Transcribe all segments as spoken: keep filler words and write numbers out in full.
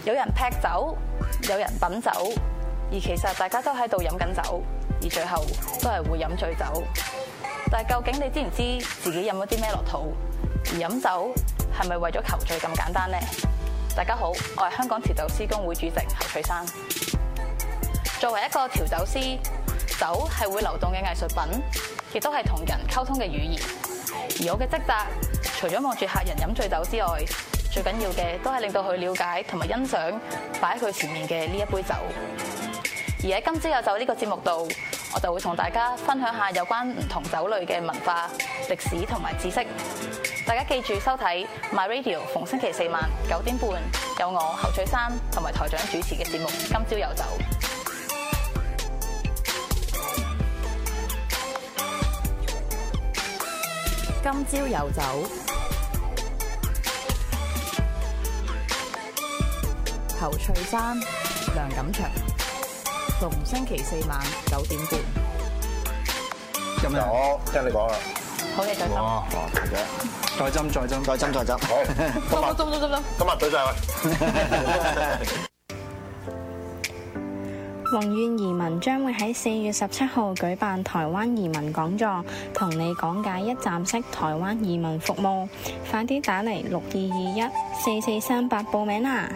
有人劈酒，有人品酒，而其實大家都喺度飲緊酒，而最後都係會飲醉酒。但係究竟你知唔知自己飲咗啲咩落肚？而飲酒係咪為咗求醉咁簡單呢？大家好，我係香港調酒師公會主席侯翠珊。作為一個調酒師，酒係會流動嘅藝術品，亦都係同人溝通嘅語言。而我嘅職責，除咗望住客人飲醉酒之外，最緊要嘅都係令到佢了解同埋欣賞擺喺佢前面嘅呢一杯酒。而喺今朝有酒呢個節目度，我就會同大家分享下有關唔同酒類嘅文化、歷史同埋知識。大家記住收睇 My Radio， 逢星期四晚九點半有我侯翠珊同埋台長主持嘅節目《今朝有酒》。今朝有酒，侯翠珊、梁錦祥，逢星期四晚九點半。 咁就我聽你講啦。 好嘢，再斟。 哇！大姐， 再斟，再斟， 再斟，再斟。好，今日斟斟斟斟。 今日對晒佢。 宏願移民將會喺四月十七號舉辦台灣移民講座，同你講解一站式台灣移民服務。快啲打嚟六二二一四四三八報名啦！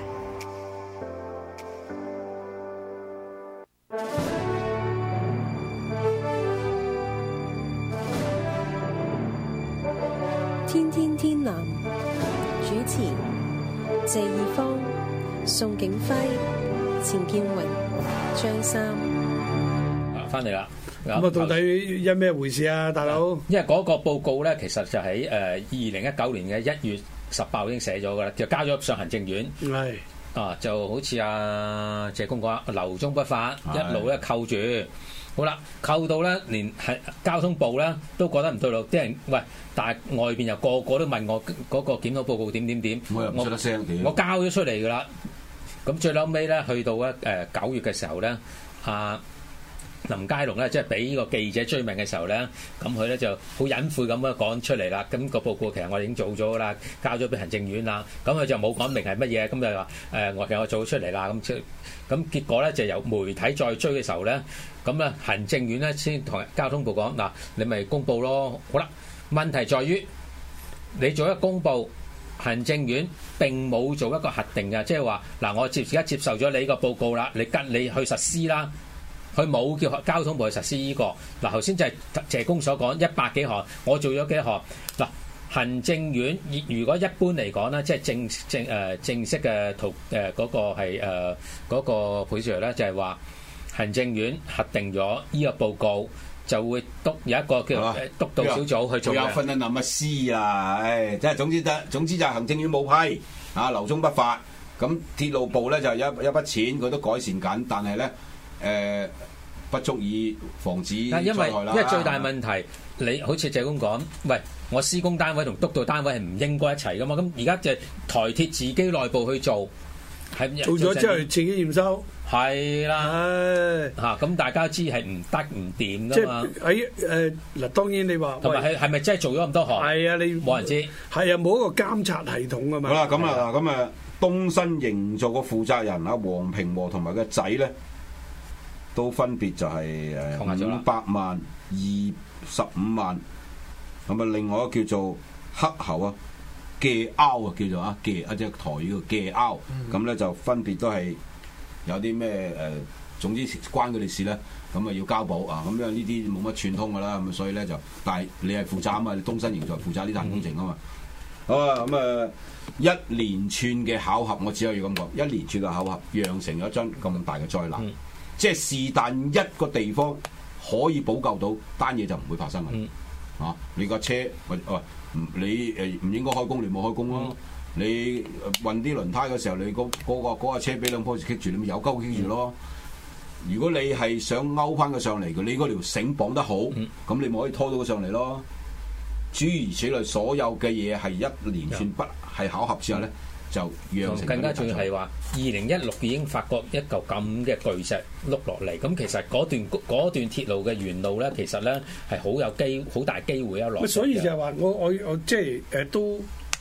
天天天藍主持謝義方、宋景輝、錢建榮、張三。 翻嚟啦， 咁啊，到底因咩回事啊，大佬？ 因為嗰個報告咧，其實就喺誒二零一九年嘅一月十八號已經寫咗噶啦，就交咗上行政院。 係啊，就好似阿謝公講，留中不發，一路咧扣住。好啦，扣到咧，連係交通部咧都覺得唔對路，啲人喂，但係外邊又個個都問我嗰個檢討報告點點點， 我又唔出得聲嘅。 我交咗出嚟噶啦，咁最後尾咧，去到咧誒九月嘅時候咧，阿林佳龍咧即係俾呢個記者追問嘅時候咧，咁佢咧就好隱晦咁樣講出嚟啦。咁個報告其實我哋已經做咗啦，交咗俾行政院啦。咁佢就冇講明係乜嘢，咁就話誒我其實我做咗出嚟啦。咁即咁結果咧就由媒體再追嘅時候咧，咁咧行政院咧先同交通部講嗱，你咪公佈咯。好啦，問題在於你做一個公佈，行政院並冇做一個核定嘅，即係話嗱，我接而家接受咗你呢個報告啦，你跟你去實施啦。佢冇叫交通部去實施呢個嗱，頭先就係謝公所講一百幾項，我做咗幾項嗱。行政院如果一般嚟講咧，即係正正誒正式嘅圖誒嗰個係誒嗰個 procedure 咧，就係話行政院核定咗呢個報告，就會督有一個叫督導小組去做嘅。 有分啊諗乜師啊，唉，即係總之得總之就係行政院冇批啊，留中不發。咁鐵路部咧就一一筆錢，佢都改善緊，但係咧。誒、呃、不足以防止災害啦。因為因為最大問題，你好似謝公講，喂，我施工單位同督導單位係唔應該一齊噶嘛？咁而家就台鐵自己內部去做，係做咗之後自己驗收， 係啦嚇。咁、啊、大家知係唔得唔掂噶嘛？ 即係喺誒嗱，當然你話同埋係係咪真係做咗咁多項？ 係啊，你冇人知。係啊，冇一個監察系統噶嘛。 好啦，咁啊咁啊，東新營造個負責人啊，黃平和同埋個仔咧。都分別就係誒五百萬、二十五萬，咁啊另外一個叫做黑猴啊，嘅拗啊叫做啊嘅一隻台語叫嘅拗，咁咧就分別都係有啲咩誒，總之關佢哋事咧，咁啊要交保啊，咁因為呢啲冇乜串通噶啦，咁所以咧就，但係你係負責啊嘛，你東新營造負責呢單工程啊嘛，好啊，咁啊一連串嘅巧合，我只可以咁講，一連串嘅巧合釀成咗一張咁大嘅災難。嗯即係是但一個地方可以補救到單嘢就唔會發生嘅，嗯、啊！你架車喂喂，你誒唔應該開工，你冇開工咯。嗯、你運啲輪胎嘅時候，你嗰嗰個嗰架車俾兩樖樹棘住，你咪有鳩棘住咯。嗯、如果你係想勾翻佢上嚟嘅，你嗰條繩綁得好，咁、嗯、你咪可以拖到佢上嚟咯。諸如此類，所有嘅嘢係一連串不係巧合之後咧。嗯就更加重要係話，二零一六已經發覺一嚿咁嘅巨石碌落嚟，咁其實嗰段嗰段鐵路嘅沿路咧，其實咧係好有機好大機會一落。 所以就係話我我我即係誒都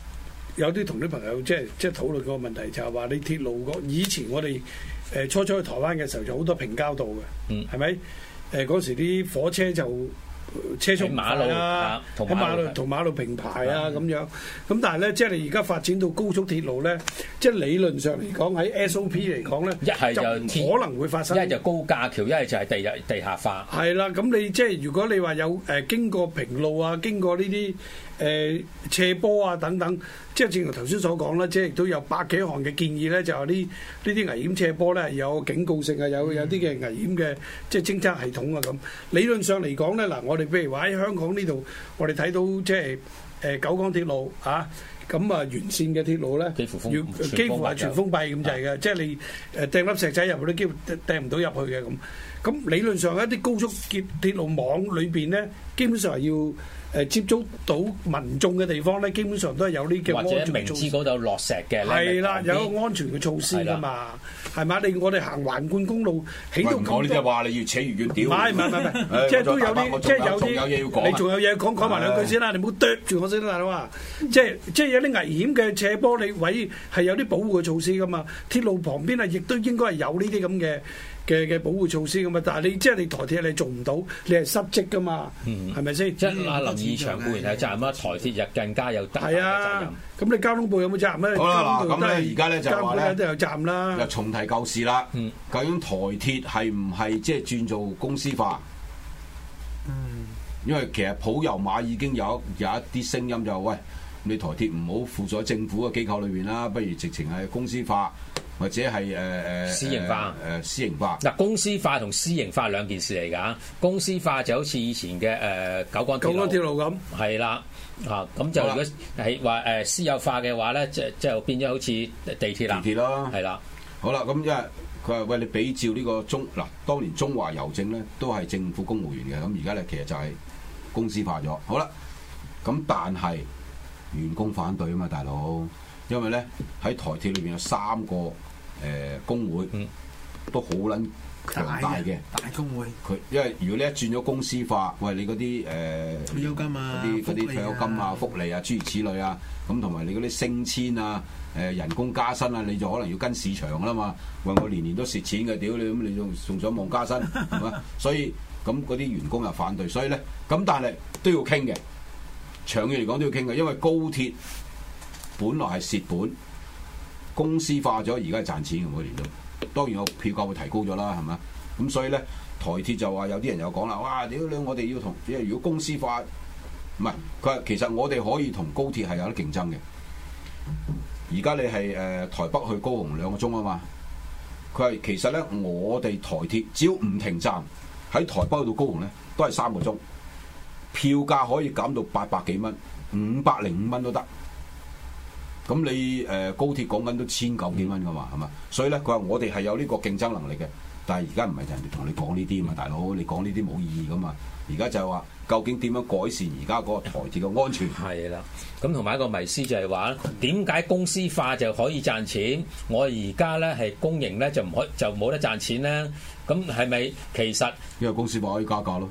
有啲同啲朋友即係即係討論個問題，就係話你鐵路個以前我哋誒初初去台灣嘅時候就好多平交道嘅，係咪、嗯？誒嗰、呃、時啲火車就車速馬路啊，喺馬路同馬路平排啊咁樣。咁但係咧，即係你而家發展到高速鐵路咧，即係理論上嚟講喺 S O P 嚟講咧，一係就唔可能會發生，一係就高架橋，一係就係地地下化。係啦，咁你即係如果你話有誒、呃、經過平路啊，經過呢啲誒斜坡啊等等，即係正如頭先所講啦，即係亦都有百幾項嘅建議咧，就係呢呢啲危險斜坡咧有警告性啊，有有啲嘅危險嘅即係偵測系統啊咁。理論上嚟講咧，嗱我哋譬如話喺香港呢度，我哋睇到即係誒九廣鐵路啊，咁啊完善嘅鐵路咧，幾乎封，幾乎係全封閉咁就係嘅，即係你誒掟粒石仔入去都幾乎掟唔到入去嘅咁。咁理論上一啲高速鐵鐵路網裏邊咧，基本上係要。誒接觸到民眾嘅地方咧，基本上都係有呢嘅安全措施，或者明知嗰度落石嘅，係啦，有個安全嘅措施㗎嘛，係嘛？你我哋行環貫公路起到咁多，我呢啲話你越扯越遠，屌！唔係唔係唔係，即係都有啲，即係有啲，你仲有嘢講講埋兩句先啦，你唔好啄住我先啦，大佬啊！即係即係有啲危險嘅斜坡，你位係有啲保護嘅措施㗎嘛。鐵路旁邊啊，亦都應該係有呢啲咁嘅。嘅嘅保護措施咁嘛，但係你即係你台鐵你做唔到，你係失職噶嘛，係咪先？即係阿林義祥固然係責任啦，台鐵又更加有責任。係啊，咁你交通部有冇責任咧？好啦，嗱咁咧，而家咧就話咧都有責任啦。又重提舊事啦，嗯、究竟台鐵係唔係即係轉做公司化？嗯，因為其實普悠瑪已經有有一啲聲音就喂，你台鐵唔好附咗政府嘅機構裏邊啦，不如直情係公司化。或者係誒誒私營化，誒、呃、私營化嗱，公司化同私營化兩件事嚟㗎。公司化就好似以前嘅誒、呃、九廣九廣鐵路咁，係啦啊，咁就如果係話誒私有化嘅話咧，即就變咗好似地鐵啦，地鐵咯，係啦。好啦，咁因為佢話喂，你比照呢個中嗱，當年中華郵政咧都係政府公務員嘅，咁而家咧其實就係公司化咗。好啦，咁但係員工反對啊嘛，大佬，因為咧喺台鐵裏邊有三個。誒、呃、工會、嗯、都好撚強大嘅大工會，佢因為如果你一轉咗公司化，喂你嗰啲誒退休金啊、嗰啲嗰啲退休金啊、福利啊諸如此類啊，咁同埋你嗰啲升遷啊、誒、呃、人工加薪啊，你就可能要跟市場啦嘛。喂，我年年都蝕錢嘅，屌你咁你仲仲想望加薪係嘛？所以咁嗰啲員工又反對，所以咧咁但係都要傾嘅，長遠嚟講都要傾嘅，因為高鐵本來係蝕本。公司化咗，而家係賺錢嘅每年都，當然個票價會提高咗啦，係咪？咁所以咧，台鐵就話有啲人又講啦，哇！屌你，我哋要同，即係如果公司化，唔係佢話其實我哋可以同高鐵係有得競爭嘅。而家你係誒、呃、台北去高雄兩個鐘啊嘛，佢話其實咧我哋台鐵只要唔停站喺台北去到高雄咧，都係三個鐘，票價可以減到八百幾蚊，五百零五蚊都得。咁你誒、呃、高鐵講緊都千九幾蚊噶嘛，係嘛？所以咧，佢話我哋係有呢個競爭能力嘅，但係而家唔係人哋同你講呢啲嘛，大佬，你講呢啲冇意義噶嘛。而家就係話，究竟點樣改善而家嗰個台鐵嘅安全？係啦，咁同埋一個迷思就係話，點解公司化就可以賺錢？我而家咧係公營咧就唔可就冇得賺錢咧？咁係咪其實因為公司化可以加價咯？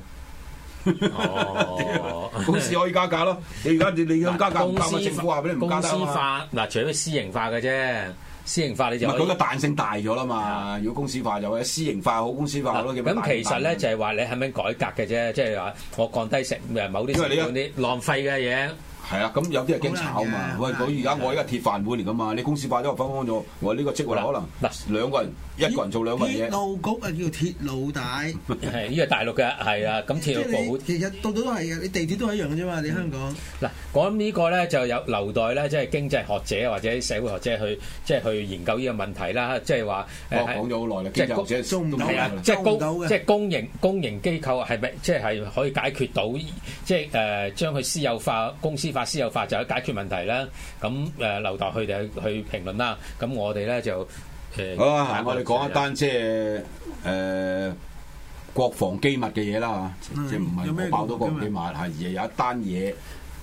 哦，公司可以加價咯。你而家你你咁加價，唔加政府話俾你唔加得啊嘛。公司化嗱，除咗私營化嘅啫，私營化你就唔係佢個彈性大咗啦嘛。如果公司化就係私營化好，公司化好咯。咁其實咧就係話你係咪改革嘅啫？即係話我降低成誒某啲成本啲浪費嘅嘢。係啊，咁有啲係驚炒嘛。喂，我而家我而家鐵飯碗嚟噶嘛，你公司化咗我分開咗，我呢個職位可能嗱兩個人一個人做兩個嘢。鐵路局啊，叫鐵路大。係呢個大陸嘅係啊，咁鐵路部其實度度都係嘅，你地鐵都係一樣嘅啫嘛，你香港。嗱，講呢個咧就有留待咧，即係經濟學者或者社會學者去即係去研究呢個問題啦。即係話誒講咗好耐啦，經濟學者做唔到嘅，即係公即係公營公營機構係咪即係係可以解決到即係誒將佢私有化、公司化、私有化就可以解決問題啦。咁誒留待佢哋去去評論啦。咁我哋咧就誒好啊，我哋講一單即係誒國防機密嘅嘢啦嚇，即係唔係爆到國防機密，係而係有一單嘢。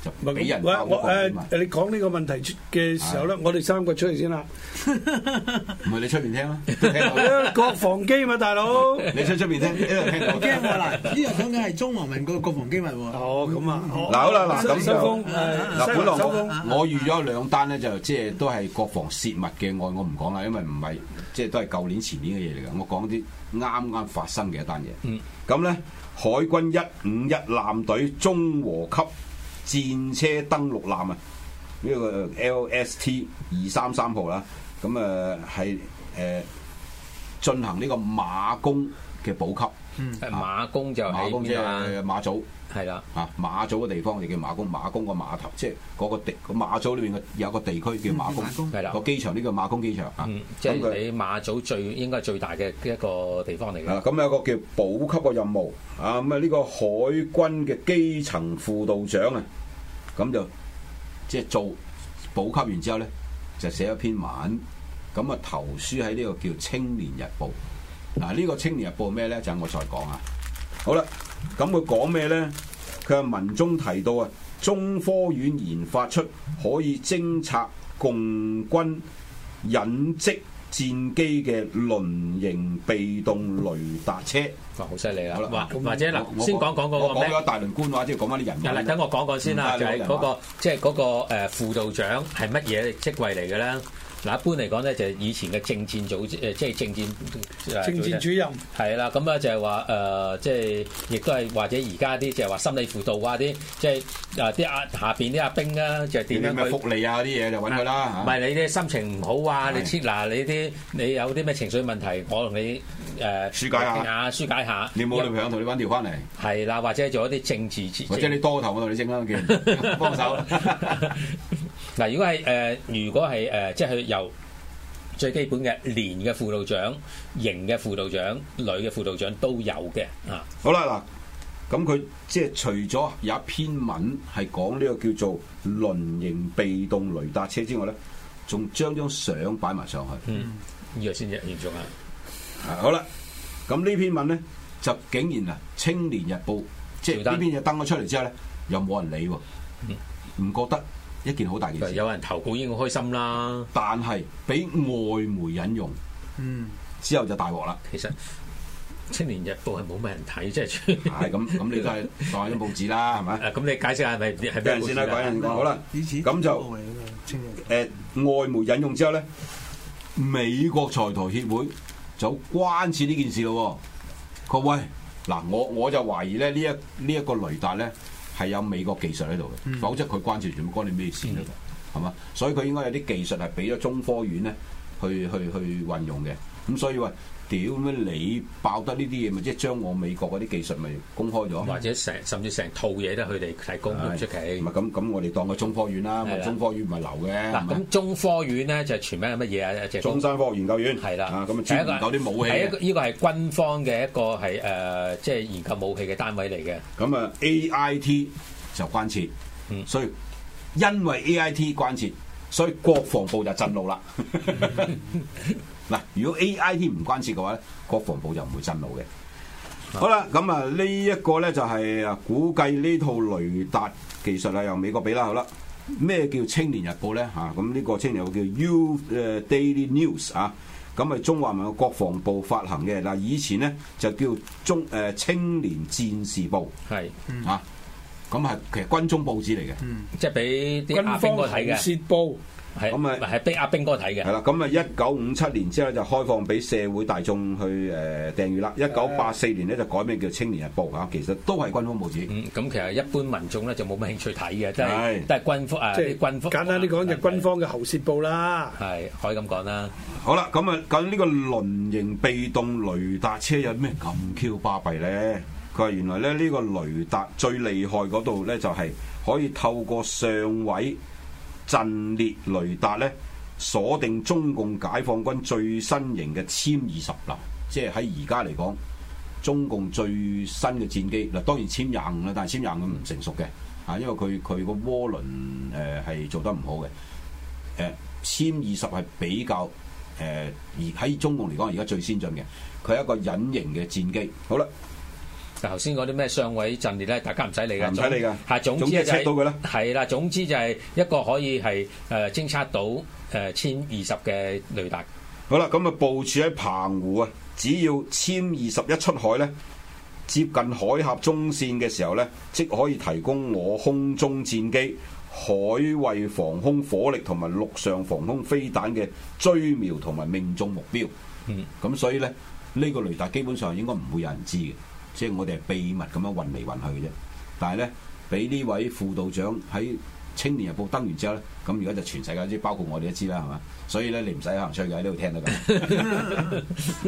就俾人我爆我誒誒， 你講呢個問題嘅時候咧，我哋三個出嚟先啦。 唔係你出邊聽啦，聽到國防機嘛，大佬。 你出出邊聽，一路聽到。 驚喎嗱，呢個講緊係中華民國國防機密喎。 哦，咁啊。 嗱好啦，嗱咁就嗱， 嗱，本來我我預咗兩單咧，就即係都係國防泄密嘅案，我唔講啦，因為唔係即係都係舊年前年嘅嘢嚟嘅。我講啲啱啱發生嘅一單嘢。嗯。咁咧，海軍一五一艦隊中和級戰車登陸艦啊，呢個 L S T 二三三號啦，咁誒係誒進行呢個馬公嘅補給。 嗯，馬公就馬公即係馬祖。 係啦， 啊馬祖嘅地方我哋叫馬公，馬公個碼頭，即係嗰個地個馬祖裏邊嘅有個地區叫馬公，係啦、嗯，個機場呢個馬公機場啊， 嗯、即係你馬祖最應該係最大嘅一個地方嚟嘅。 咁、啊、有個叫補給嘅任務啊，咁啊呢個海軍嘅基層輔導長啊，咁就即係做補給完之後咧，就寫一篇文，咁啊投書喺呢個叫《青年日報》。嗱、啊，呢、這個《青年日報》咩咧？就係我再講啊。好啦。咁佢講咩咧？佢係文中提到啊，中科院研發出可以偵察共軍隱跡戰機嘅輪型被動雷達車。 哇，好犀利啦！ 好啦， 或者嗱，先講講嗰個咩？ 我講咗一大輪官話，即係講翻啲人。 嗱，等我講講先啦，就係嗰個即係嗰個誒輔導長係乜嘢職位嚟嘅咧？嗱，一般嚟講咧，就係以前嘅政戰組織誒，即係政戰政戰主任係啦。咁咧就係話誒，即係亦都係或者而家啲就係話心理輔導啊啲，即係誒啲阿下邊啲阿兵啊，就係點樣咩福利啊啲嘢就揾佢啦。 唔係你啲心情唔好啊，你切嗱你啲你有啲咩情緒問題，我同你誒疏解下， 疏解下。 你冇女朋友同你揾條翻嚟。係啦，或者做一啲政治， 或者你多頭我同你整啦，叫幫手。 嗱，如果係誒、呃，如果係誒、呃，即係由最基本嘅連嘅輔導長、營嘅輔導長、女嘅輔導長都有嘅啊。 好啦，嗱，咁佢即係除咗有一篇文係講呢個叫做輪型被動雷達車之外咧，仲將張相擺埋上去。 嗯，呢個先至嚴重啊。 啊，好啦，咁呢篇文咧就竟然啊，《青年日報》即係呢篇嘢登咗出嚟之後咧，又冇人理喎，唔覺得一件好大件事。 有人投稿已經好開心啦， 但係俾外媒引用， 嗯， 之後就大鑊啦。 其實《青年日報》係冇咩人睇，即係係咁咁，你都係當張報紙啦，係咪？ 誒，咁你解釋下係咪係咩先啦？講人講好啦，咁就誒、呃、外媒引用之後咧，美國財台協會就關切呢件事咯。各位嗱，我我就懷疑咧呢一呢一個雷達咧係有美國技術喺度嘅，嗯、否則佢關切全部關你咩事咧？係嘛、嗯？所以佢應該有啲技術係俾咗中科院咧去去去運用嘅。咁所以話屌咩你爆得呢啲嘢，咪即係將我美國嗰啲技術咪公開咗， 或者成甚至成套嘢都佢哋提供都唔出奇。唔係咁咁，我哋當佢中科院啦，的中科院唔係流嘅。嗱咁中科院咧就係全名係乜嘢啊？就係、 中山科學研究院。係啦的，咁啊專研究啲武器。 係一個呢個係軍方嘅一個係誒，即係研究武器嘅單位嚟嘅。 咁啊 A I T 就關切，嗯、所以因為 A I T 關切，所以國防部就震怒啦。嗱，如果 A I T 唔關切嘅話咧，國防部就唔會震怒嘅。嗯、好啦，咁啊呢一個咧就係啊估計呢套雷達技術啊由美國俾啦。好啦，咩叫青年日報咧？嚇、啊，咁呢個青年日報叫 Youth 誒 Daily News 啊，咁係中華民國國防部發行嘅。嗱，以前咧就叫中誒、呃、青年戰士報，係是啊，咁係其實軍中報紙嚟嘅， 嗯、即係俾啲阿兵哥睇嘅。軍方報係咁啊，係俾阿兵哥睇嘅。 係啦，咁啊，一九五七年之後就開放俾社會大眾去誒訂閲啦。一九八四年咧就改名叫《青年日報》嚇，其實都係軍方報紙。 嗯，咁其實一般民眾咧就冇乜興趣睇嘅，即係都係軍方誒，即係軍方。 簡單啲講就軍方嘅喉舌報啦。 係可以咁講啦。 好啦，咁啊，咁呢個輪型被動雷達車有咩咁 Q 巴閉咧？佢話原來咧呢個雷達最厲害嗰度咧就係可以透過上位陣列雷達咧鎖定中共解放軍最新型嘅殲二十嗱，即係喺而家嚟講，中共最新嘅戰機嗱，當然殲廿五啦，但係殲廿五唔成熟嘅嚇，因為佢佢個渦輪誒係做得唔好嘅。誒殲二十係比較誒而喺中共嚟講，而家最先進嘅，佢係一個隱形嘅戰機。好啦， 頭先嗰啲咩相位陣列咧，大家唔使理嘅， 唔使理㗎。 係總之就係到佢啦。 係啦，總之就係一個可以係誒偵測到誒殲二十嘅雷達。 好啦，咁啊部署喺澎湖啊，只要殲二十一出海咧，接近海峽中線嘅時候咧，即可以提供我空中戰機、海衛防空火力同埋陸上防空飛彈嘅追瞄同埋命中目標。嗯，咁所以咧，呢、這個雷達基本上應該唔會有人知嘅。即係我哋係秘密咁樣運嚟運去嘅啫，但係咧，俾呢位副道長喺《青年日報》登完之後咧，咁而家就全世界知，包括我哋都知啦，係嘛？所以咧，你唔使行出去喺呢度聽得㗎。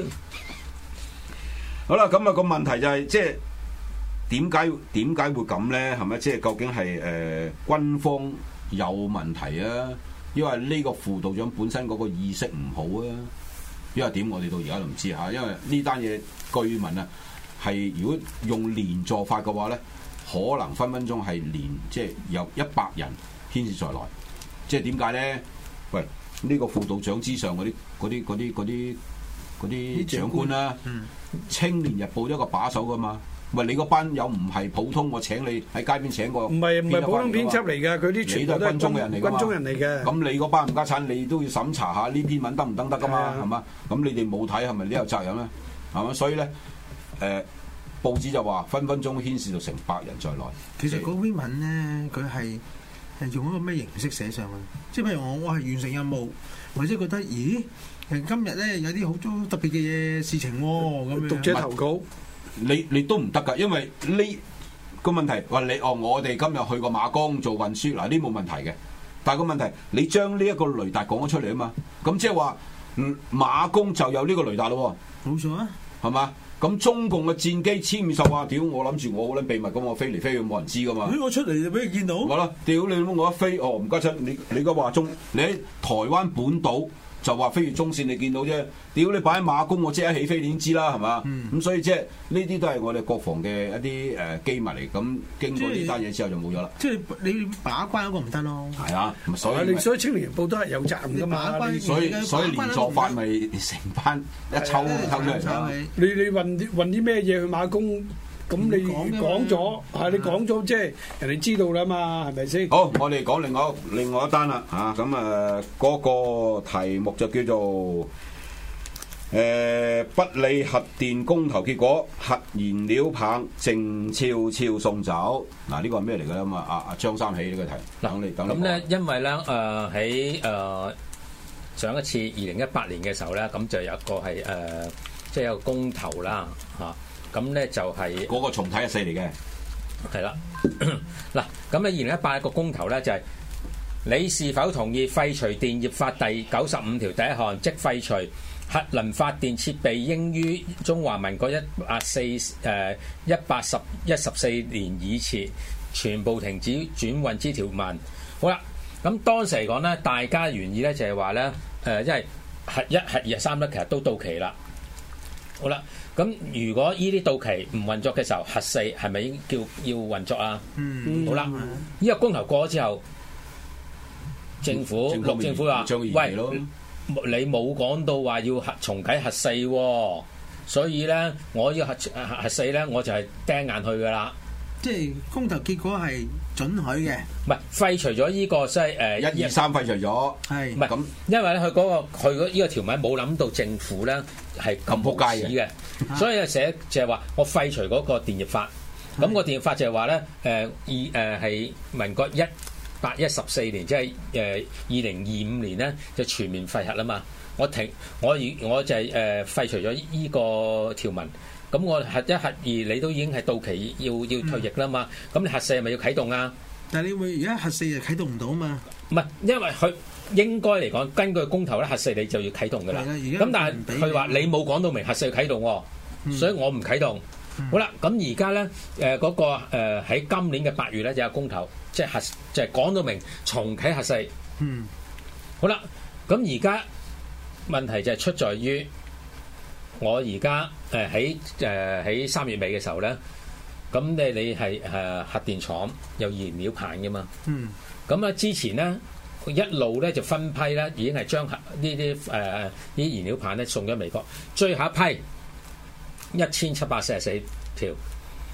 好啦，咁啊個問題就係、是、即係點解點解會咁咧？係咪即係究竟係誒、呃、軍方有問題啊？因為呢個副道長本身嗰個意識唔好啊？因為點我哋到而家都唔知嚇，因為呢單嘢據聞啊。係如果用連坐法嘅話咧，可能分分鐘係連即係有一百人牽涉在內。即係點解咧？喂，呢、這個副道長之上嗰啲嗰啲嗰啲嗰啲嗰啲長官啦，嗯、青年日報一個把手噶嘛。喂，你嗰班友唔係普通，我請你喺街邊請個，唔係唔係普通編輯嚟㗎，佢啲全部都係軍中嘅人嚟㗎嘛。軍中人嚟嘅。咁你嗰班冚家產，你都要審查下呢篇文得唔得得㗎嘛？係嘛？咁你哋冇睇係咪你有責任咧？係嘛？所以咧。誒、呃、報紙就話分分鐘牽涉到成百人在內。 其實嗰篇文咧，佢係係用一個咩形式寫上去？即係譬如我我係完成任務，或者覺得咦，誒今日咧有啲好多特別嘅嘢事情喎、哦，咁樣讀者投稿， 你你都唔得㗎，因為呢個問題話你哦，我哋今日去過馬公做運輸，嗱呢冇問題嘅。但係個問題，你將呢一個雷達講咗出嚟啊嘛，咁即係話馬公就有呢個雷達咯喎。 冇錯啊， 係嘛？咁中共嘅戰機殲二十話，屌我諗住我好撚秘密咁，我飛嚟飛去冇人知噶嘛。 我出嚟就俾你見到。 係啦，屌你我一飛，哦唔該親，你你而家話中，你喺台灣本島就話飛越中線，你見到啫。屌你擺喺馬公，我即刻起飛，你已經知啦，係嘛？咁、嗯、所以即係呢啲都係我哋國防嘅一啲誒機密嚟。咁經過呢單嘢之後就冇咗啦。 即係你把關嗰個唔得咯。係啊，所以你所以青年日報都係有責任㗎嘛。 所以所以連坐法咪成班一抽抽出嚟。 你你運運啲咩嘢去馬公？咁你講咗，係你講咗，即係人哋知道啦嘛，係咪先？ 好，我哋講另外另外一單啦，嚇咁啊嗰個題目就叫做誒、呃、不理核電公投結果，核燃料棒靜悄悄送走。嗱、啊，呢、這個係咩嚟㗎啦？嘛，阿阿張三喜呢個題，等你等你。 咁咧，因為咧誒喺誒上一次二零一八年嘅時候咧，咁就有一個係誒、呃、即係有個公投啦，嚇、啊。咁咧就係嗰個重啟一四嚟嘅， 係啦。嗱，咁喺二零一八個公投咧就係、是、你是否同意廢除電業法第九十五條第一項，即廢除核能發電設備應於中華民國一百四誒一百十一十四年以前全部停止轉運之條文。好啦，咁當時嚟講咧，大家原意咧就係話咧誒，因為核一、核二、核三咧其實都到期啦。好啦。咁如果依啲到期唔運作嘅時候，核四係咪叫要運作啊？嗯，好啦，呢、嗯、個公投過咗之後，政府陸、嗯、政府話：喂，你冇講到話要核重啟核四喎，所以咧，我要核核四咧，我就係釘硬去噶啦。 即係公投結果係准許嘅， 唔係廢除咗呢、這個即係誒一二三廢除咗， 係唔係咁？因為咧佢嗰個佢嗰呢個條文冇諗到政府咧係咁撲街嘅，所以就寫就係話我廢除嗰個電業法。咁、那個電業法就係話咧誒二誒係民國一百一十四年，即係誒二零二五年咧就全面廢核啦嘛。我停我我就係誒廢除咗呢個條文。咁我核一核二你都已經係到期要要退役啦嘛，咁、嗯、你核四係咪要啟動啊？ 但係你會而家核四就啟動唔到啊嘛？ 唔係，因為佢應該嚟講，根據公投咧，核四你就要啟動噶啦。咁但係佢話你冇講到明核四要啟動喎、嗯，所以我唔啟動。嗯、好啦，咁而家咧誒嗰個喺、呃、今年嘅八月咧就有公投，即係核就係講到明重啟核四。嗯。好啦，咁而家問題就係出在於。我而家誒喺誒喺三月尾嘅時候咧，咁你你係誒核電廠有燃料棒嘅嘛？嗯。咁啊之前咧一路咧就分批咧，已經係將核呢啲誒啲燃料棒咧送咗美國，最後一批一千七百四十四條，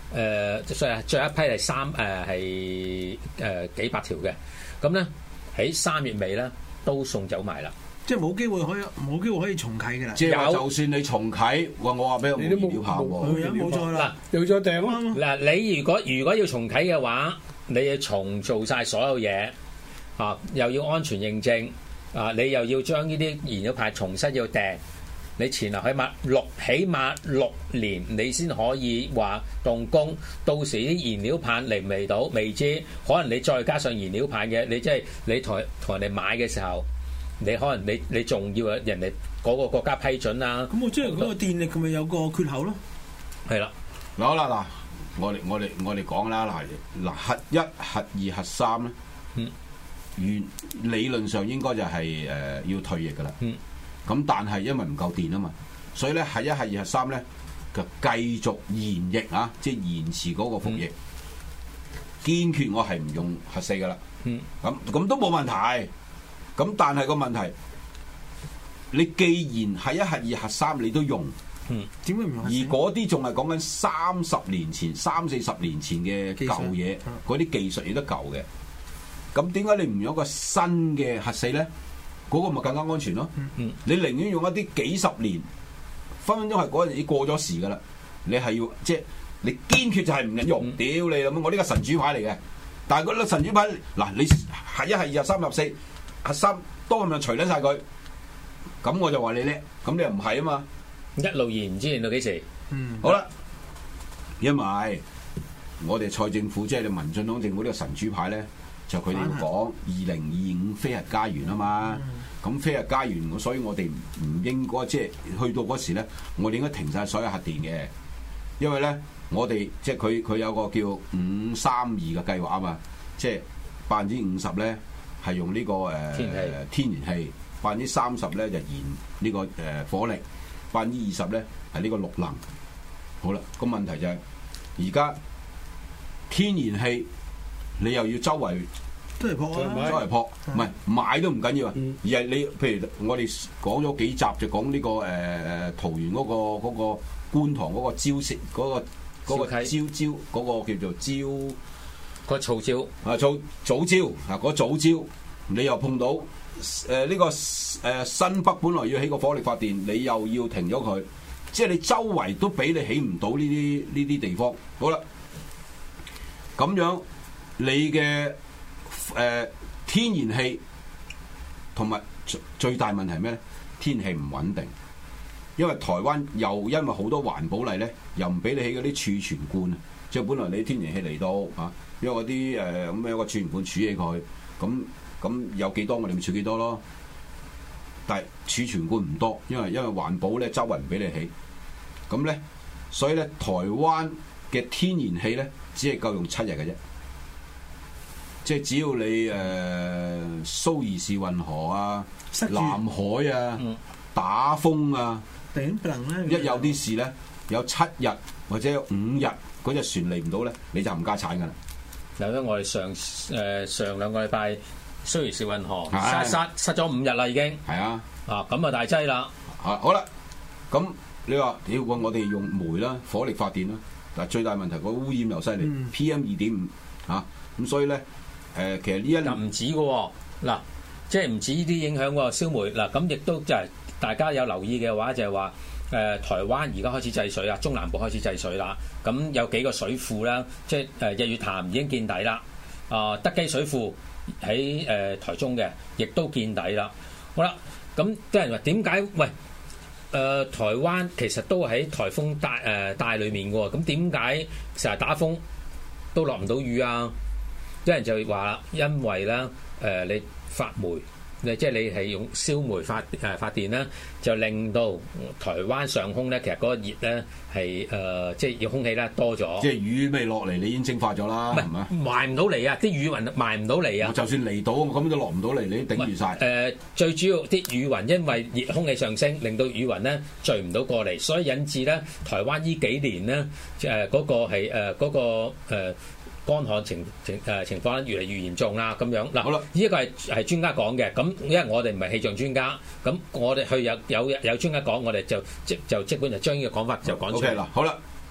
誒最最後一批係三誒係誒幾百條嘅，咁咧喺三月尾咧都送走埋啦。 即係冇機會可以冇機會可以重啟嘅啦。 即係話就算你重啟，我我話俾你冇料炮喎， 冇錯啦， 又再訂咯。 嗱，你如果如果要重啟嘅話，你要重做晒所有嘢啊，又要安全認證啊，你又要將呢啲燃料棒重新要訂，你前後起碼六起碼六年，你先可以話動工。到時啲燃料棒嚟唔嚟到未知，可能你再加上燃料棒嘅，你即係你同同人哋買嘅時候。你可能你你仲要人哋嗰個國家批准啊？ 咁我即係嗰個電力佢咪有個缺口咯？ 係啦， 嗱好啦嗱，我哋我哋我哋講啦嗱嗱核一、核二、核三咧，嗯，原理論上應該就係、是、誒、呃、要退役噶啦，嗯，咁但係因為唔夠電啊嘛，所以咧核一、核二、核三咧就繼續延役啊，即係延遲嗰個服役，嗯、堅決我係唔用核四噶啦，嗯，咁咁都冇問題。咁但係個問題，你既然係一核二核三你都用，嗯，點解唔用？而嗰啲仲係講緊三十年前、三四十年前嘅舊嘢，嗰啲技術亦都舊嘅。咁點解你唔用一個新嘅核四咧？嗰、嗰個咪更加安全咯。嗯、你寧願用一啲幾十年，分分鐘係嗰陣時過咗時噶啦。你係要即係你堅決就係唔緊用，嗯、屌你咁！我呢個神主牌嚟嘅，但係嗰粒神主牌嗱，你係一係二、三、合四。核心多咁樣除甩晒佢，咁我就話你叻，咁你又唔係啊嘛， 一路延唔知延到幾時？ 嗯，好啦，因為我哋蔡政府即係你民進黨政府呢個神主牌咧，就佢哋要講二零二五非核家園啊嘛，咁、嗯、非核家園，所以我哋唔應該即係去到嗰時咧，我哋應該停晒所有核電嘅，因為咧我哋即係佢佢有個叫五三二嘅計劃啊嘛，即係百分之五十咧。係用呢、這個誒、呃、天然氣，天然氣百分之三十咧就燃呢、這個誒、呃、火力，百分之二十咧係呢個綠能。好啦，個問題就係而家天然氣你又要周圍周圍撲啊， 周圍撲，唔係買都唔緊要啊，嗯、而係你譬如我哋講咗幾集就講呢、這個誒誒、呃、桃園嗰、那個嗰、那個觀塘嗰個礁石嗰個嗰、那個礁礁嗰個叫做礁。 個藻礁啊，藻藻礁啊，嗰藻礁你又碰到誒呢、呃這個誒、呃、新北本來要起個火力發電，你又要停咗佢，即係你周圍都俾你起唔到呢啲呢啲地方。好啦，咁樣你嘅誒、呃、天然氣同埋最大問題係咩咧？天氣唔穩定，因為台灣又因為好多環保例咧，又唔俾你起嗰啲儲存罐啊，即係本來你天然氣嚟到啊。因為嗰啲誒咁有個儲存罐儲起佢，咁咁有幾多我哋咪儲幾多咯。但係儲存罐唔多，因為因為環保咧周圍唔俾你起，咁咧所以咧台灣嘅天然氣咧只係夠用七日嘅啫。即係只要你誒、呃、蘇伊士運河啊、南海啊、嗯、打風啊，一有啲事咧有七日或者有五日嗰隻船嚟唔到咧，你就冚家產㗎啦。 嗱，咧我哋上誒、呃、上兩個禮拜蘇伊士運河塞塞塞咗五日啦，已經係啊，啊咁啊大劑啦， 啊好啦，咁你話屌我我哋用煤啦，火力發電啦，但係最大問題個污染又犀利、嗯、P M 二點五嚇，咁所以咧誒、呃、其實呢一又唔止嘅喎，嗱即係唔止呢啲影響喎，燒煤嗱咁亦都就係大家有留意嘅話就係話。誒、呃、台灣而家開始制水啦，中南部開始制水啦。咁有幾個水庫啦，即係誒日月潭已經見底啦。啊、呃，德基水庫喺誒、呃、台中嘅，亦都見底啦。好啦，咁啲人話點解？喂，誒、呃、台灣其實都喺颱風帶誒、呃、帶裡面嘅喎，咁點解成日打風都落唔到雨啊？啲人就話啦，因為咧誒、呃、你發煤。即係你係用燒煤發誒發電咧，就令到台灣上空咧，其實嗰個熱咧係誒，即係要空氣咧多咗。 即係雨未落嚟，你已經蒸發咗啦，係咪？ 埋唔到嚟啊！啲雨雲埋唔到嚟啊！ 就算嚟到，咁都落唔到嚟，你都頂住晒。誒、 呃，最主要啲雨雲因為熱空氣上升，令到雨雲咧聚唔到過嚟，所以引致咧台灣呢幾年咧誒嗰個係誒嗰個誒。呃乾旱情情誒情況越嚟越嚴重啦，咁樣嗱，好啦，呢一個係係專家講嘅，咁因為我哋唔係氣象專家，咁我哋去有有有專家講，我哋就即就即管就將呢個講法就講出嚟。 OK 嗱，好啦，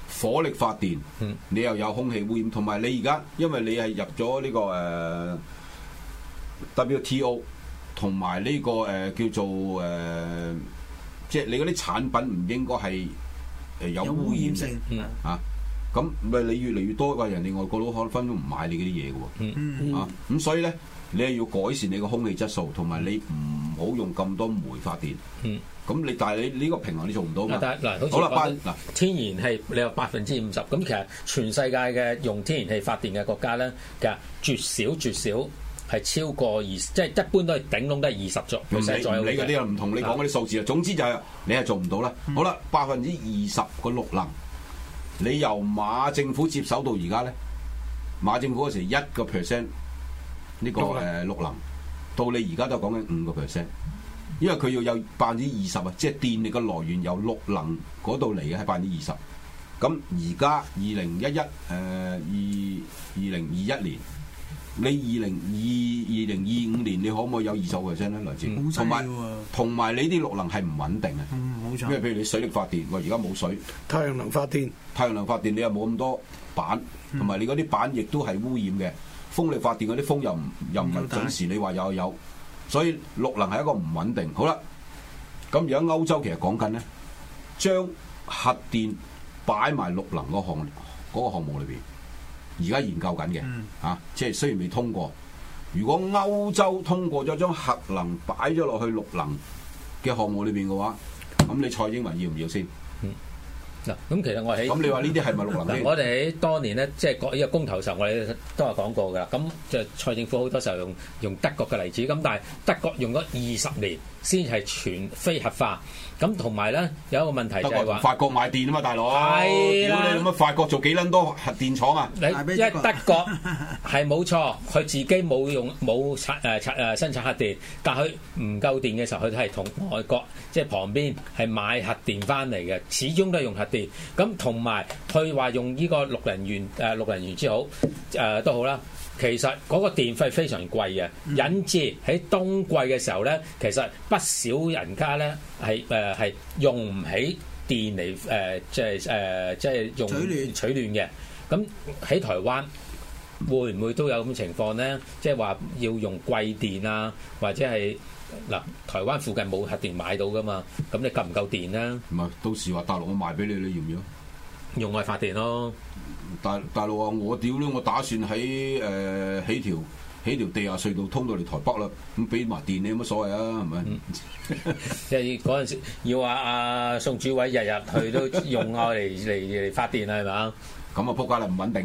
火力發電， 嗯、 你又有空氣污染，同埋你而家因為你係入咗呢、這個誒、呃、W T O， 同埋呢個誒、呃、叫做誒、呃，即係你嗰啲產品唔應該係誒有污染性啊。咁咪你越嚟越多，喂人哋外國佬可能分都唔買你嗰啲嘢嘅喎， 嗯嗯、 啊咁所以咧，你係要改善你個空氣質素，同埋你唔好用咁多煤發電。嗯，咁你但係你呢個平衡你做唔到嘛？ 嗱，好啦，嗱，天然氣你有百分之五十，咁其實全世界嘅用天然氣發電嘅國家咧，其實絕少絕少係超過二，即係一般都係頂籠都係二十左右。唔理嗰啲又唔同你講嗰啲數字啊，總之就係你係做唔到啦。嗯、好啦，百分之二十個綠能。你由馬政府接手到而家咧，馬政府嗰時一個 percent 呢個誒綠能，到你而家都係講緊五個 percent，因為佢要有百分之二十啊，即係電力嘅來源由綠能嗰度嚟嘅係百分之二十。咁而家二零一一誒二二零二一年，你二零二二零二五年你可唔可以有二十個 percent 咧？來自同埋同埋你啲綠能係唔穩定嘅， 嗯，冇錯。 因為譬如你水力發電，喂而家冇水， 太陽能發電， 太陽能發電你又冇咁多板，同埋你嗰啲板亦都係污染嘅。風力發電嗰啲風又唔又唔係準時，你話有有，所以綠能係一個唔穩定。好啦，咁而家歐洲其實講緊咧，將核電擺埋綠能嗰項嗰個項目裏邊。而家研究緊嘅，嗯、啊，即係雖然未通過。如果歐洲通過咗將核能擺咗落去綠能嘅項目裏邊嘅話，咁你蔡英文要唔要先？ 嗱、嗯，咁其實我喺咁你話呢啲係咪綠能咧？ 我哋喺當年咧，即係講呢個公投時候，我哋都係講過㗎啦。咁就蔡政府好多時候用用德國嘅例子，咁但係德國用咗二十年先係全非核化。咁同埋咧有一個問題就係話， 法國買電啊嘛，大佬。 係啦。 屌你咁乜法國做幾撚多核電廠啊？ 你因為德國係冇錯，佢自己冇用冇產誒產誒生產核電，但佢唔夠電嘅時候，佢都係同外國即係旁邊係買核電翻嚟嘅，始終都係用核電。咁同埋佢話用呢個綠能源誒綠能源之好誒、呃、都好啦。其實嗰個電費非常貴嘅，引致喺冬季嘅時候咧，其實不少人家咧係誒係用唔起電嚟誒，即係誒即係用取暖嘅。咁喺台灣會唔會都有咁嘅情況咧？即係話要用貴電啊，或者係嗱台灣附近冇核電買到噶嘛？咁你夠唔夠電咧？ 唔係，到時話大陸我賣俾你，你要唔要？ 用愛發電咯。 大大陸話我屌咧，我打算喺誒、呃、起條起條地下隧道通到嚟台北啦，咁俾埋電你有乜所謂啊？係咪？ 即係嗰陣時要話阿宋主委日日去都用我嚟嚟嚟發電啊，係嘛？ 咁啊，仆街啦，唔穩定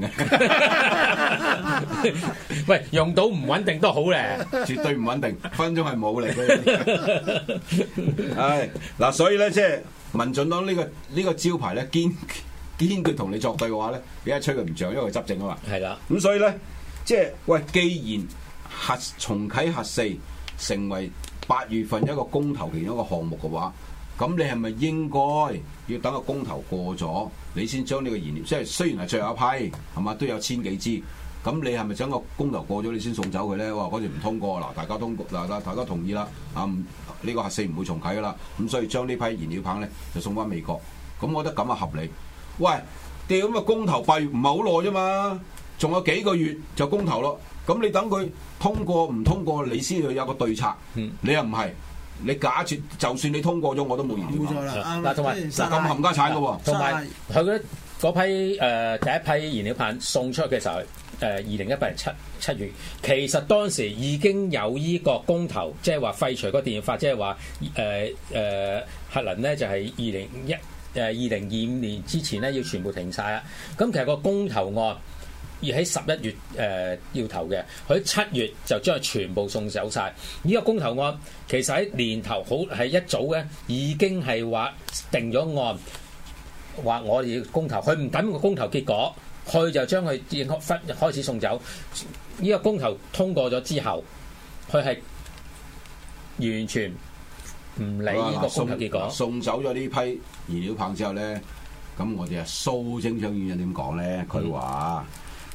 嘅。 喂，用到唔穩定都好咧， 絕對唔穩定，分鐘係冇嚟嘅。係嗱，所以咧，即係民進黨呢個呢個招牌咧，堅堅決同你作對嘅話咧，你一吹佢唔漲，因為佢執政啊嘛。係啦。咁所以咧，即係喂，既然核重啟核四成為八月份一個公投其中一個項目嘅話，咁你係咪應該要等個公投過咗，你先將呢個燃料，即係雖然係最後一批，係嘛都有千幾支，咁你係咪將個公投過咗，你先送走佢咧？哇！嗰時唔通過，嗱大家通過，嗱大家同意啦，啊呢、呢個核四唔會重啟噶啦，咁所以將呢批燃料棒咧就送翻美國，咁我覺得咁啊合理。喂，屌咁啊公投八月唔係好耐啫嘛，仲有幾個月就公投咯，咁你等佢通過唔通過，你先要有個對策，嗯、你又唔係。你假設就算你通過咗，我都冇燃料棒。 嗱，同埋咁冚家產嘅喎， 同埋佢嗰嗰批誒、呃、第一批燃料棒送出嘅時候，誒二零一八年七七月，其實當時已經有依個公投，即係話廢除個電法，即係話誒誒核能咧就係二零一誒二零二五年之前咧要全部停晒啦。咁其實個公投案而喺十一月誒、呃、要投嘅，佢七月就將佢全部送走晒。呢、這個公投案其實喺年頭好係一早嘅，已經係話定咗案，話我哋要公投，佢唔等個公投結果，佢就將佢開開始送走。呢、這個公投通過咗之後，佢係完全唔理呢個公投結果。 送，送走咗呢批燃料棒之後咧，咁我哋啊蘇貞昌院長點講咧？佢話。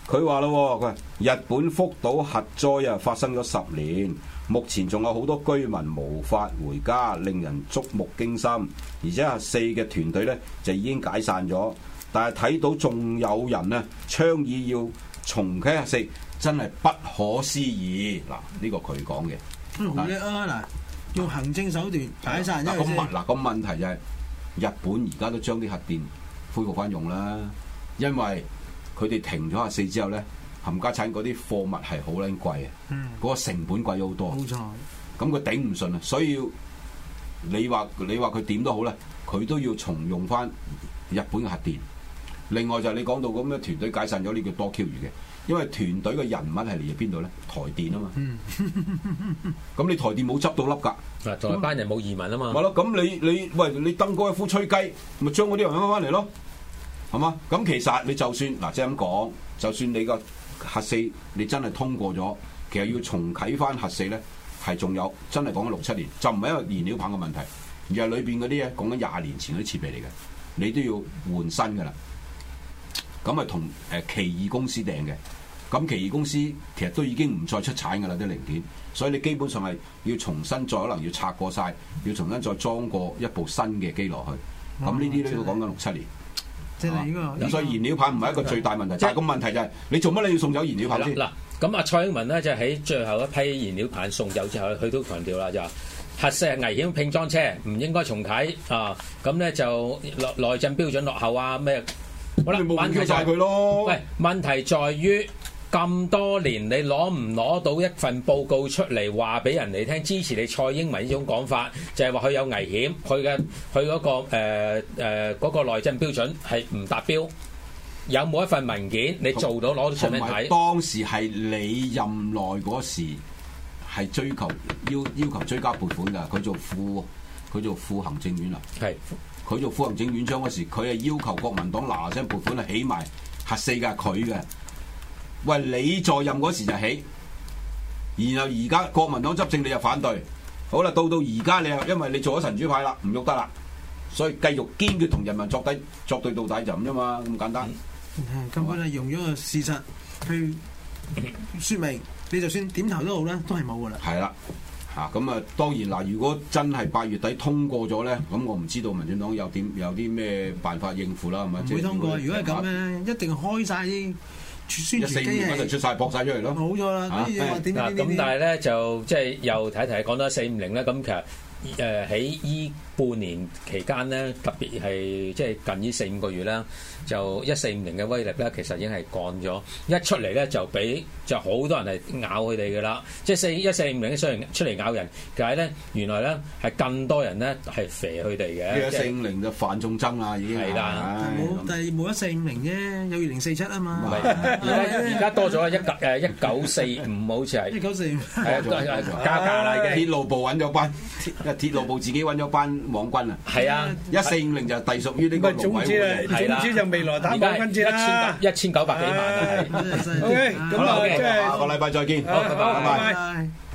佢話咯，佢日本福島核災啊發生咗十年，目前仲有好多居民無法回家，令人觸目驚心。而且核四嘅團隊咧就已經解散咗，但係睇到仲有人咧倡議要重啟核四，真係不可思議。嗱，呢個佢講嘅。 嗯，好叻啊！嗱，用行政手段解散咗佢先。 嗱，個問題就係日本而家都將啲核電恢復翻用啦，因為佢哋停咗核四之後咧，冚家產嗰啲貨物係好撚貴啊，嗰、嗯、個成本貴咗好多。冇錯，咁佢頂唔順啊，所以要你話你話佢點都好咧，佢都要重用翻日本嘅核電。另外就係你講到咁嘅團隊解散咗，呢叫多 Q 餘嘅，因為團隊嘅人物係嚟自邊度咧？台電啊嘛。咁、嗯、你台電冇執到笠㗎， 嗱，台班人冇移民啊嘛。 係咯，咁你你喂你登高一夫吹雞，咪將嗰啲人翻翻嚟咯，係嘛？咁其實你就算嗱，即係咁講，就算你個核四你真係通過咗，其實要重啟翻核四咧，係仲有真係講緊六七年，就唔係因為燃料棒嘅問題，而係裏邊嗰啲嘢講緊廿年前嗰啲設備嚟嘅，你都要換新㗎啦。咁啊同誒奇異公司訂嘅，咁奇異公司其實都已經唔再出產㗎啦啲零件，所以你基本上係要重新再可能要拆過晒，要重新再裝過一部新嘅機落去。咁呢啲咧都講緊六七年。 即係呢個。 咁所以燃料棒唔係一個最大問題，但係個問題就係你做乜你要送走燃料棒先？ 嗱，咁阿蔡英文咧就喺最後一批燃料棒送走之後，佢都強調啦，就話核四係危險拼裝車，唔應該重啟啊。咁咧就內內政標準落後啊咩？好啦，問題就係佢咯。喂，問題在於咁多年，你攞唔攞到一份報告出嚟話俾人哋聽，支持你蔡英文呢種講法，就係話佢有危險，佢嘅佢嗰個誒誒嗰個內政標準係唔達標。有冇一份文件你做到攞到出嚟睇？同埋當時係你任內嗰時係追求要要求追加撥款㗎，佢做副佢做副行政院啊。係。佢做副行政院長嗰時，佢係要求國民黨嗱嗱聲撥款，係起埋核四嘅佢嘅。喂，你在任嗰時就起，然後而家國民黨執政你就反對。好啦，到到而家你又因為你做咗神主牌啦，唔喐得啦，所以繼續堅決同人民作對作對到底就咁啫嘛，咁簡單。 根本係用咗個事實去説明，你就算點頭都好咧，都係冇噶啦。係啦。嚇咁啊！當然嗱，如果真係八月底通過咗咧，咁我唔知道民進黨有點有啲咩辦法應付啦，係咪？唔會通過。如果係咁咧，一定開晒啲宣傳機器，一四五年就出晒駁晒出嚟咯。 冇錯啦。 嗱咁，但係咧就即係又睇睇講得四五零咧，咁其實誒喺依半年期間咧，特別係即係近呢四五個月啦，就一四五零嘅威力咧，其實已經係降咗。一出嚟咧就俾就好多人係咬佢哋嘅啦。即係四一四五零雖然出嚟咬人，但係咧原來咧係更多人咧係肥佢哋嘅。 一四五零就犯眾憎啦，已經係啦。冇，但係冇一四五零啫，有二零四七啊嘛。 而家而家多咗一九誒一九四五好似係。 一九四五係啊，加價啦已經。 鐵路部揾咗班，鐵路部自己揾咗班網軍啊。 係啊， 一四五零就隸屬於呢個農委會。 總之就未來打網軍戰啦。 一千九百幾萬啊，係。 OK，咁啊，即係下個禮拜再見。 好，拜拜。